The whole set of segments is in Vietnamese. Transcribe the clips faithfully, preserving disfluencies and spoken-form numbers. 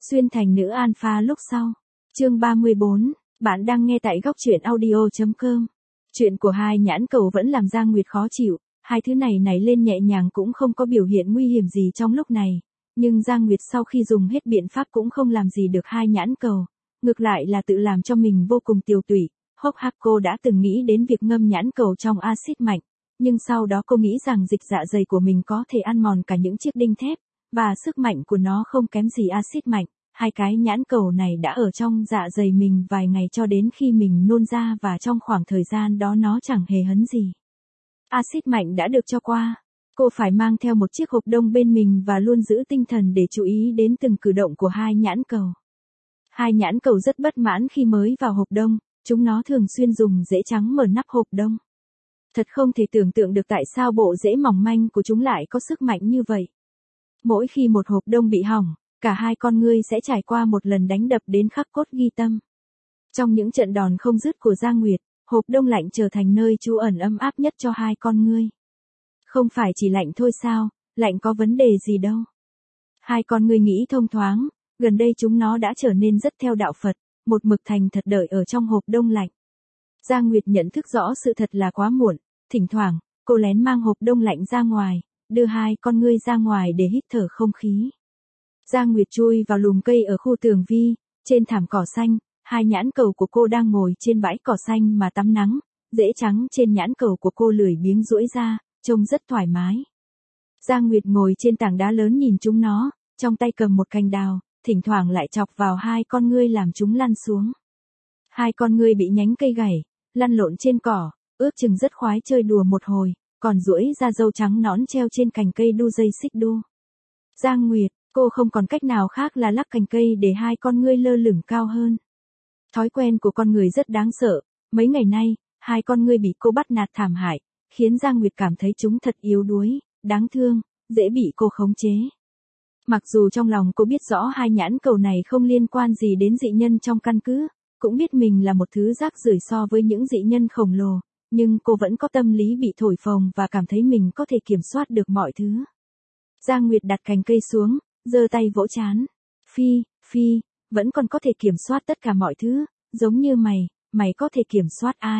Xuyên thành nữ alpha lúc sau. Chương ba mươi bốn, bạn đang nghe tại góc truyện audio chấm com. Chuyện của hai nhãn cầu vẫn làm Giang Nguyệt khó chịu, hai thứ này nảy lên nhẹ nhàng cũng không có biểu hiện nguy hiểm gì trong lúc này. Nhưng Giang Nguyệt sau khi dùng hết biện pháp cũng không làm gì được hai nhãn cầu, ngược lại là tự làm cho mình vô cùng tiều tụy. Hốc hác cô đã từng nghĩ đến việc ngâm nhãn cầu trong axit mạnh, nhưng sau đó cô nghĩ rằng dịch dạ dày của mình có thể ăn mòn cả những chiếc đinh thép, và sức mạnh của nó không kém gì axit mạnh. Hai cái nhãn cầu này đã ở trong dạ dày mình vài ngày cho đến khi mình nôn ra, và trong khoảng thời gian đó nó chẳng hề hấn gì. Axit mạnh đã được cho qua. Cô phải mang theo một chiếc hộp đông bên mình và luôn giữ tinh thần để chú ý đến từng cử động của hai nhãn cầu. Hai nhãn cầu rất bất mãn khi mới vào hộp đông, chúng nó thường xuyên dùng rễ trắng mở nắp hộp đông. Thật không thể tưởng tượng được tại sao bộ rễ mỏng manh của chúng lại có sức mạnh như vậy. Mỗi khi một hộp đông bị hỏng, cả hai con ngươi sẽ trải qua một lần đánh đập đến khắc cốt ghi tâm. Trong những trận đòn không dứt của Giang Nguyệt, hộp đông lạnh trở thành nơi trú ẩn ấm áp nhất cho hai con ngươi. Không phải chỉ lạnh thôi sao, lạnh có vấn đề gì đâu. Hai con ngươi nghĩ thông thoáng, gần đây chúng nó đã trở nên rất theo đạo Phật, một mực thành thật đợi ở trong hộp đông lạnh. Giang Nguyệt nhận thức rõ sự thật là quá muộn, thỉnh thoảng, cô lén mang hộp đông lạnh ra ngoài, đưa hai con ngươi ra ngoài để hít thở không khí. Giang Nguyệt chui vào lùm cây ở khu tường vi, trên thảm cỏ xanh, hai nhãn cầu của cô đang ngồi trên bãi cỏ xanh mà tắm nắng, rễ trắng trên nhãn cầu của cô lười biếng duỗi ra, trông rất thoải mái. Giang Nguyệt ngồi trên tảng đá lớn nhìn chúng nó, trong tay cầm một cành đào, thỉnh thoảng lại chọc vào hai con ngươi làm chúng lăn xuống. Hai con ngươi bị nhánh cây gãy, lăn lộn trên cỏ, ước chừng rất khoái chơi đùa một hồi, còn duỗi ra râu trắng nõn treo trên cành cây đu dây xích đu. Giang Nguyệt, cô không còn cách nào khác là lắc cành cây để hai con ngươi lơ lửng cao hơn. Thói quen của con người rất đáng sợ, mấy ngày nay, hai con ngươi bị cô bắt nạt thảm hại, khiến Giang Nguyệt cảm thấy chúng thật yếu đuối, đáng thương, dễ bị cô khống chế. Mặc dù trong lòng cô biết rõ hai nhãn cầu này không liên quan gì đến dị nhân trong căn cứ, cũng biết mình là một thứ rác rưởi so với những dị nhân khổng lồ, nhưng cô vẫn có tâm lý bị thổi phồng và cảm thấy mình có thể kiểm soát được mọi thứ. Giang Nguyệt đặt cành cây xuống, giơ tay vỗ trán. Phi, Phi, vẫn còn có thể kiểm soát tất cả mọi thứ, giống như mày, mày có thể kiểm soát ai?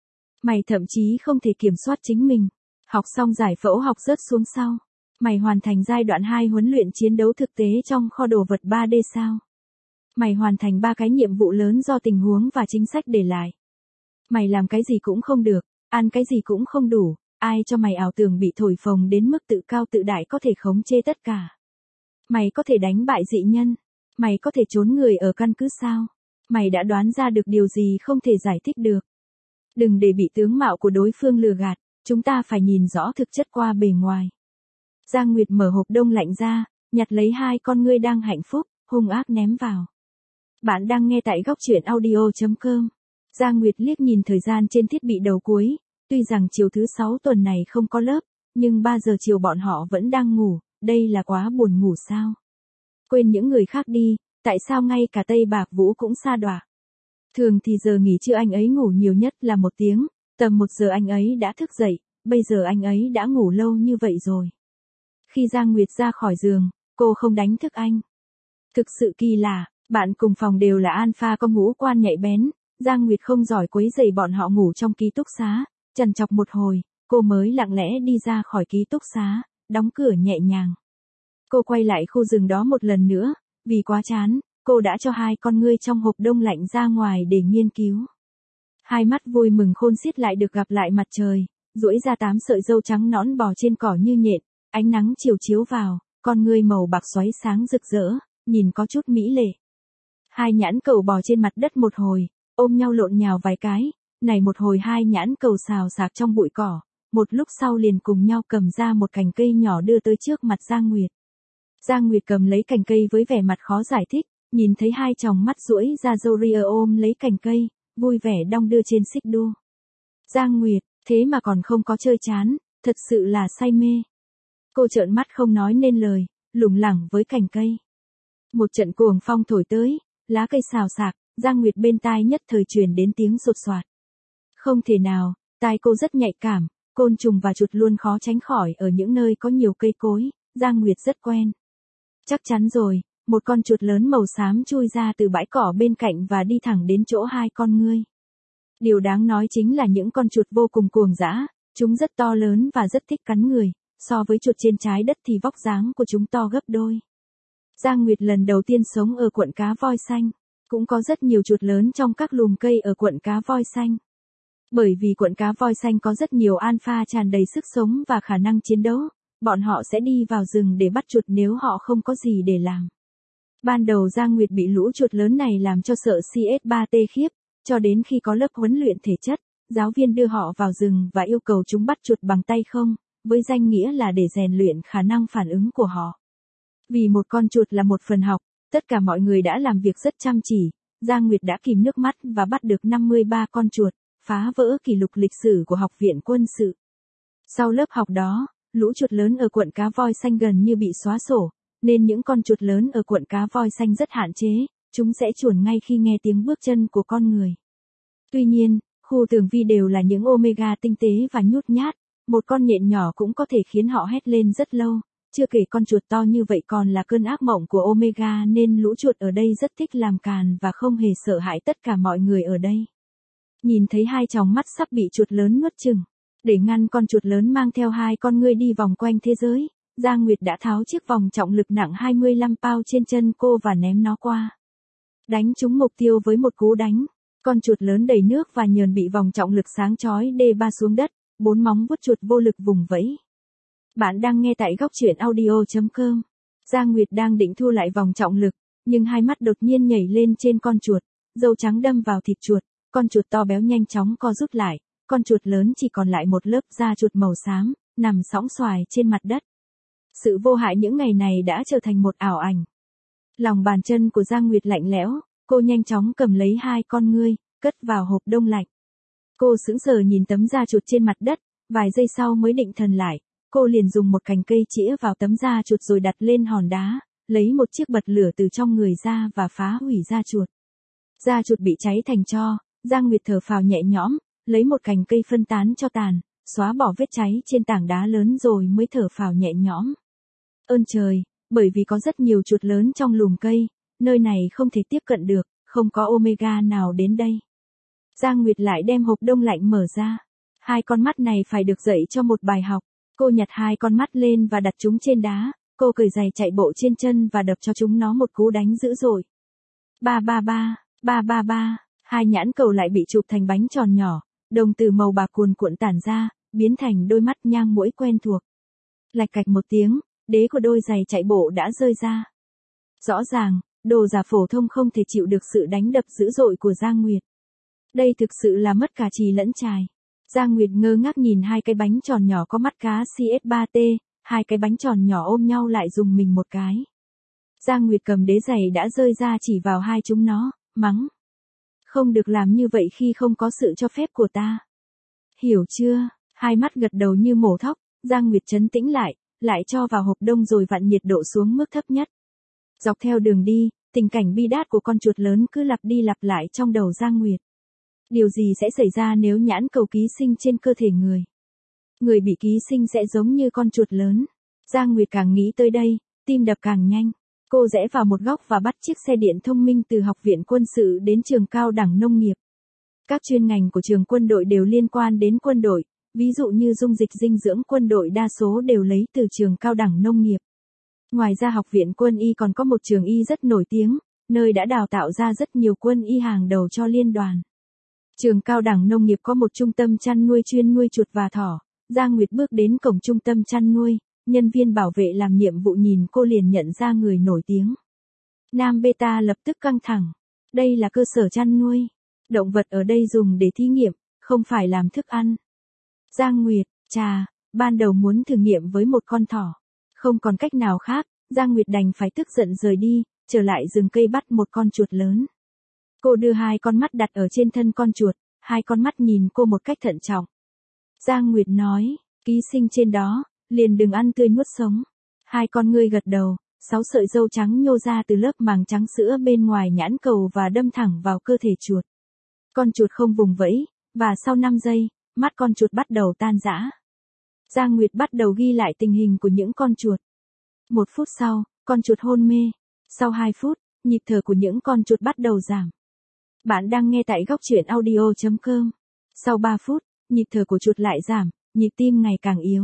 Mày thậm chí không thể kiểm soát chính mình. Học xong giải phẫu học rớt xuống sau. Mày hoàn thành giai đoạn hai huấn luyện chiến đấu thực tế trong kho đồ vật ba D sao? Mày hoàn thành ba cái nhiệm vụ lớn do tình huống và chính sách để lại. Mày làm cái gì cũng không được, ăn cái gì cũng không đủ, ai cho mày ảo tưởng bị thổi phồng đến mức tự cao tự đại có thể khống chế tất cả. Mày có thể đánh bại dị nhân, mày có thể trốn người ở căn cứ sao? Mày đã đoán ra được điều gì không thể giải thích được. Đừng để bị tướng mạo của đối phương lừa gạt, chúng ta phải nhìn rõ thực chất qua bề ngoài. Giang Nguyệt mở hộp đông lạnh ra, nhặt lấy hai con ngươi đang hạnh phúc, hung ác ném vào. Bạn đang nghe tại góc truyện audio chấm com. Giang Nguyệt liếc nhìn thời gian trên thiết bị đầu cuối, tuy rằng chiều thứ sáu tuần này không có lớp, nhưng ba giờ chiều bọn họ vẫn đang ngủ, đây là quá buồn ngủ sao? Quên những người khác đi, tại sao ngay cả Tây Bạc Vũ cũng sa đọa? Thường thì giờ nghỉ trưa anh ấy ngủ nhiều nhất là một tiếng, tầm một giờ anh ấy đã thức dậy, bây giờ anh ấy đã ngủ lâu như vậy rồi. Khi Giang Nguyệt ra khỏi giường, cô không đánh thức anh. Thực sự kỳ lạ, bạn cùng phòng đều là alpha có ngũ quan nhạy bén, Giang Nguyệt không giỏi quấy rầy bọn họ ngủ trong ký túc xá, trằn trọc một hồi, cô mới lặng lẽ đi ra khỏi ký túc xá, đóng cửa nhẹ nhàng. Cô quay lại khu rừng đó một lần nữa, vì quá chán, cô đã cho hai con ngươi trong hộp đông lạnh ra ngoài để nghiên cứu. Hai mắt vui mừng khôn xiết lại được gặp lại mặt trời, duỗi ra tám sợi râu trắng nõn bò trên cỏ như nhện, ánh nắng chiều chiếu vào, con ngươi màu bạc xoáy sáng rực rỡ, nhìn có chút mỹ lệ. Hai nhãn cầu bò trên mặt đất một hồi, ôm nhau lộn nhào vài cái, này một hồi hai nhãn cầu xào xạc trong bụi cỏ, một lúc sau liền cùng nhau cầm ra một cành cây nhỏ đưa tới trước mặt Giang Nguyệt. Giang Nguyệt cầm lấy cành cây với vẻ mặt khó giải thích, nhìn thấy hai tròng mắt duỗi ra râu ria ôm lấy cành cây, vui vẻ đong đưa trên xích đu. Giang Nguyệt, thế mà còn không có chơi chán, thật sự là say mê. Cô trợn mắt không nói nên lời, lủng lẳng với cành cây. Một trận cuồng phong thổi tới, lá cây xào xạc, Giang Nguyệt bên tai nhất thời truyền đến tiếng sột soạt. Không thể nào, tai cô rất nhạy cảm, côn trùng và chuột luôn khó tránh khỏi ở những nơi có nhiều cây cối, Giang Nguyệt rất quen. Chắc chắn rồi, Một con chuột lớn màu xám chui ra từ bãi cỏ bên cạnh và đi thẳng đến chỗ hai con ngươi. Điều đáng nói chính là những con chuột vô cùng cuồng dã, chúng rất to lớn và rất thích cắn người, so với chuột trên trái đất thì vóc dáng của chúng to gấp đôi. Giang Nguyệt lần đầu tiên sống ở quận Cá Voi Xanh, cũng có rất nhiều chuột lớn trong các lùm cây ở quận Cá Voi Xanh. Bởi vì quận Cá Voi Xanh có rất nhiều alpha tràn đầy sức sống và khả năng chiến đấu, bọn họ sẽ đi vào rừng để bắt chuột nếu họ không có gì để làm. Ban đầu Giang Nguyệt bị lũ chuột lớn này làm cho sợ C S ba T khiếp, cho đến khi có lớp huấn luyện thể chất, giáo viên đưa họ vào rừng và yêu cầu chúng bắt chuột bằng tay không, với danh nghĩa là để rèn luyện khả năng phản ứng của họ. Vì một con chuột là một phần học, tất cả mọi người đã làm việc rất chăm chỉ, Giang Nguyệt đã kìm nước mắt và bắt được năm mươi ba con chuột, phá vỡ kỷ lục lịch sử của học viện quân sự. Sau lớp học đó, lũ chuột lớn ở quận Cá Voi Xanh gần như bị xóa sổ, nên những con chuột lớn ở quận Cá Voi Xanh rất hạn chế, chúng sẽ chuồn ngay khi nghe tiếng bước chân của con người. Tuy nhiên, khu tường vi đều là những omega tinh tế và nhút nhát, một con nhện nhỏ cũng có thể khiến họ hét lên rất lâu, chưa kể con chuột to như vậy còn là cơn ác mộng của omega nên lũ chuột ở đây rất thích làm càn và không hề sợ hãi tất cả mọi người ở đây. Nhìn thấy hai tròng mắt sắp bị chuột lớn nuốt chửng, để ngăn con chuột lớn mang theo hai con ngươi đi vòng quanh thế giới, Giang Nguyệt đã tháo chiếc vòng trọng lực nặng hai mươi lăm pound trên chân cô và ném nó qua. Đánh trúng mục tiêu với một cú đánh, con chuột lớn đầy nước và nhờn bị vòng trọng lực sáng chói đê ba xuống đất, bốn móng vuốt chuột vô lực vùng vẫy. Bạn đang nghe tại góc truyện audio chấm com. Giang Nguyệt đang định thu lại vòng trọng lực, nhưng hai mắt đột nhiên nhảy lên trên con chuột, dâu trắng đâm vào thịt chuột, con chuột to béo nhanh chóng co rút lại, con chuột lớn chỉ còn lại một lớp da chuột màu xám, nằm sõng xoài trên mặt đất. Sự vô hại những ngày này đã trở thành một ảo ảnh. Lòng bàn chân của Giang Nguyệt lạnh lẽo, cô nhanh chóng cầm lấy hai con ngươi, cất vào hộp đông lạnh. Cô sững sờ nhìn tấm da chuột trên mặt đất, vài giây sau mới định thần lại, cô liền dùng một cành cây chĩa vào tấm da chuột rồi đặt lên hòn đá, lấy một chiếc bật lửa từ trong người ra và phá hủy da chuột. Da chuột bị cháy thành tro, Giang Nguyệt thở phào nhẹ nhõm, lấy một cành cây phân tán cho tàn, xóa bỏ vết cháy trên tảng đá lớn rồi mới thở phào nhẹ nhõm. Ơn trời, bởi vì có rất nhiều chuột lớn trong lùm cây, nơi này không thể tiếp cận được, không có omega nào đến đây. Giang Nguyệt lại đem hộp đông lạnh mở ra. Hai con mắt này phải được dạy cho một bài học. Cô nhặt hai con mắt lên và đặt chúng trên đá, cô cởi giày chạy bộ trên chân và đập cho chúng nó một cú đánh dữ dội. Ba ba ba, ba ba ba, hai nhãn cầu lại bị chụp thành bánh tròn nhỏ, đồng từ màu bạc cuồn cuộn tản ra, biến thành đôi mắt nhang muỗi quen thuộc. Lạch cạch một tiếng, đế của đôi giày chạy bộ đã rơi ra. Rõ ràng, đồ giả phổ thông không thể chịu được sự đánh đập dữ dội của Giang Nguyệt. Đây thực sự là mất cả trì lẫn chài. Giang Nguyệt ngơ ngác nhìn hai cái bánh tròn nhỏ có mắt cá C S ba T, hai cái bánh tròn nhỏ ôm nhau lại dùng mình một cái. Giang Nguyệt cầm đế giày đã rơi ra chỉ vào hai chúng nó, mắng. Không được làm như vậy khi không có sự cho phép của ta. Hiểu chưa? Hai mắt gật đầu như mổ thóc, Giang Nguyệt trấn tĩnh lại, lại cho vào hộp đông rồi vặn nhiệt độ xuống mức thấp nhất. Dọc theo đường đi, tình cảnh bi đát của con chuột lớn cứ lặp đi lặp lại trong đầu Giang Nguyệt. Điều gì sẽ xảy ra nếu nhãn cầu ký sinh trên cơ thể người? Người bị ký sinh sẽ giống như con chuột lớn. Giang Nguyệt càng nghĩ tới đây, tim đập càng nhanh. Cô rẽ vào một góc và bắt chiếc xe điện thông minh từ học viện quân sự đến trường cao đẳng nông nghiệp. Các chuyên ngành của trường quân đội đều liên quan đến quân đội, ví dụ như dung dịch dinh dưỡng quân đội đa số đều lấy từ trường cao đẳng nông nghiệp. Ngoài ra học viện quân y còn có một trường y rất nổi tiếng, nơi đã đào tạo ra rất nhiều quân y hàng đầu cho liên đoàn. Trường cao đẳng nông nghiệp có một trung tâm chăn nuôi chuyên nuôi chuột và thỏ. Giang Nguyệt bước đến cổng trung tâm chăn nuôi, nhân viên bảo vệ làm nhiệm vụ nhìn cô liền nhận ra người nổi tiếng. Nam Beta lập tức căng thẳng. Đây là cơ sở chăn nuôi. Động vật ở đây dùng để thí nghiệm, không phải làm thức ăn. Giang Nguyệt, chà, ban đầu muốn thử nghiệm với một con thỏ. Không còn cách nào khác, Giang Nguyệt đành phải tức giận rời đi, trở lại rừng cây bắt một con chuột lớn. Cô đưa hai con mắt đặt ở trên thân con chuột, hai con mắt nhìn cô một cách thận trọng. Giang Nguyệt nói, ký sinh trên đó, liền đừng ăn tươi nuốt sống. Hai con ngươi gật đầu, sáu sợi râu trắng nhô ra từ lớp màng trắng sữa bên ngoài nhãn cầu và đâm thẳng vào cơ thể chuột. Con chuột không vùng vẫy, và sau năm giây, mắt con chuột bắt đầu tan rã. Giang Nguyệt bắt đầu ghi lại tình hình của những con chuột. Một phút sau, con chuột hôn mê. Sau hai phút, nhịp thở của những con chuột bắt đầu giảm. Bạn đang nghe tại góc truyện audio chấm com. Sau ba phút, nhịp thở của chuột lại giảm, nhịp tim ngày càng yếu.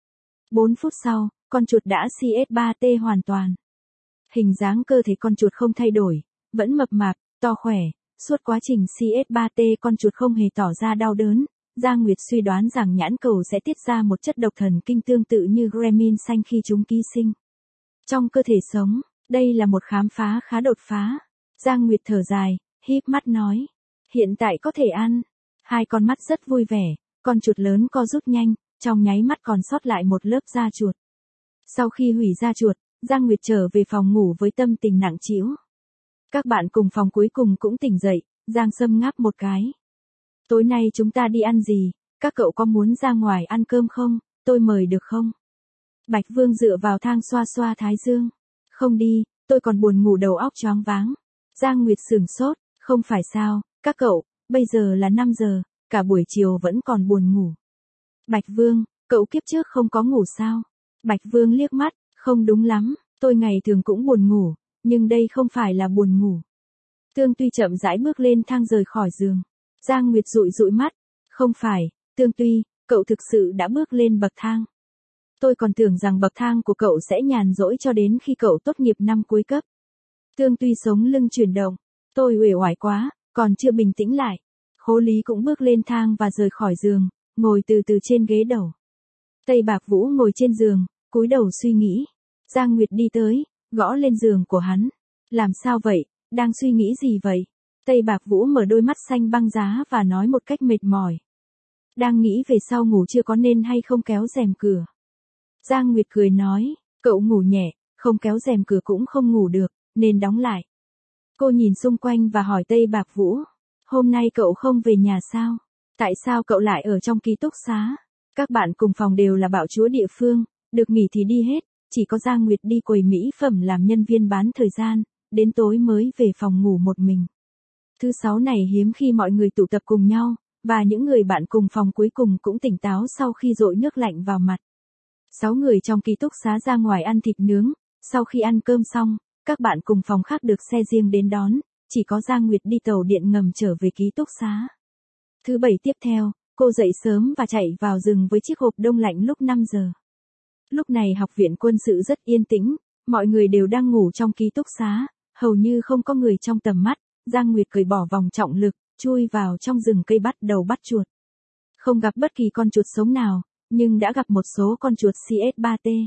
bốn phút sau, con chuột đã xê ét ba tê hoàn toàn. Hình dáng cơ thể con chuột không thay đổi, vẫn mập mạp, to khỏe. Suốt quá trình xê ét ba tê con chuột không hề tỏ ra đau đớn. Giang Nguyệt suy đoán rằng nhãn cầu sẽ tiết ra một chất độc thần kinh tương tự như Gremlin xanh khi chúng ký sinh trong cơ thể sống. Đây là một khám phá khá đột phá. Giang Nguyệt thở dài, híp mắt nói. Hiện tại có thể ăn. Hai con mắt rất vui vẻ, con chuột lớn co rút nhanh, trong nháy mắt còn sót lại một lớp da chuột. Sau khi hủy da chuột, Giang Nguyệt trở về phòng ngủ với tâm tình nặng trĩu. Các bạn cùng phòng cuối cùng cũng tỉnh dậy, Giang Sâm ngáp một cái. Tối nay chúng ta đi ăn gì, các cậu có muốn ra ngoài ăn cơm không, tôi mời được không? Bạch Vương dựa vào thang xoa xoa thái dương. Không đi, tôi còn buồn ngủ đầu óc choáng váng. Giang Nguyệt sửng sốt, không phải sao, các cậu, bây giờ là năm giờ, cả buổi chiều vẫn còn buồn ngủ. Bạch Vương, cậu kiếp trước không có ngủ sao? Bạch Vương liếc mắt, không đúng lắm, tôi ngày thường cũng buồn ngủ, nhưng đây không phải là buồn ngủ. Tương Tuy chậm rãi bước lên thang rời khỏi giường. Giang Nguyệt dụi dụi mắt, không phải, Tương Tuy, cậu thực sự đã bước lên bậc thang. Tôi còn tưởng rằng bậc thang của cậu sẽ nhàn rỗi cho đến khi cậu tốt nghiệp năm cuối cấp. Tương Tuy sống lưng chuyển động, tôi uể oải quá, còn chưa bình tĩnh lại. Khố Lý cũng bước lên thang và rời khỏi giường, ngồi từ từ trên ghế đầu. Tây Bạc Vũ ngồi trên giường, cúi đầu suy nghĩ. Giang Nguyệt đi tới, gõ lên giường của hắn. Làm sao vậy, đang suy nghĩ gì vậy? Tây Bạc Vũ mở đôi mắt xanh băng giá và nói một cách mệt mỏi. Đang nghĩ về sau ngủ chưa có nên hay không kéo rèm cửa. Giang Nguyệt cười nói, cậu ngủ nhẹ, không kéo rèm cửa cũng không ngủ được, nên đóng lại. Cô nhìn xung quanh và hỏi Tây Bạc Vũ, hôm nay cậu không về nhà sao? Tại sao cậu lại ở trong ký túc xá? Các bạn cùng phòng đều là bạo chúa địa phương, được nghỉ thì đi hết, chỉ có Giang Nguyệt đi quầy mỹ phẩm làm nhân viên bán thời gian, đến tối mới về phòng ngủ một mình. Thứ sáu này hiếm khi mọi người tụ tập cùng nhau, và những người bạn cùng phòng cuối cùng cũng tỉnh táo sau khi dội nước lạnh vào mặt. Sáu người trong ký túc xá ra ngoài ăn thịt nướng, sau khi ăn cơm xong, các bạn cùng phòng khác được xe riêng đến đón, chỉ có Giang Nguyệt đi tàu điện ngầm trở về ký túc xá. Thứ bảy tiếp theo, cô dậy sớm và chạy vào rừng với chiếc hộp đông lạnh lúc năm giờ. Lúc này học viện quân sự rất yên tĩnh, mọi người đều đang ngủ trong ký túc xá, hầu như không có người trong tầm mắt. Giang Nguyệt cởi bỏ vòng trọng lực, chui vào trong rừng cây bắt đầu bắt chuột. Không gặp bất kỳ con chuột sống nào, nhưng đã gặp một số con chuột xê ét ba tê.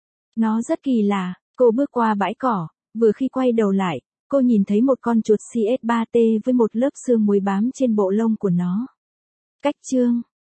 Nó rất kỳ lạ, cô bước qua bãi cỏ, vừa khi quay đầu lại, cô nhìn thấy một con chuột xê ét ba tê với một lớp xương muối bám trên bộ lông của nó. Cách chương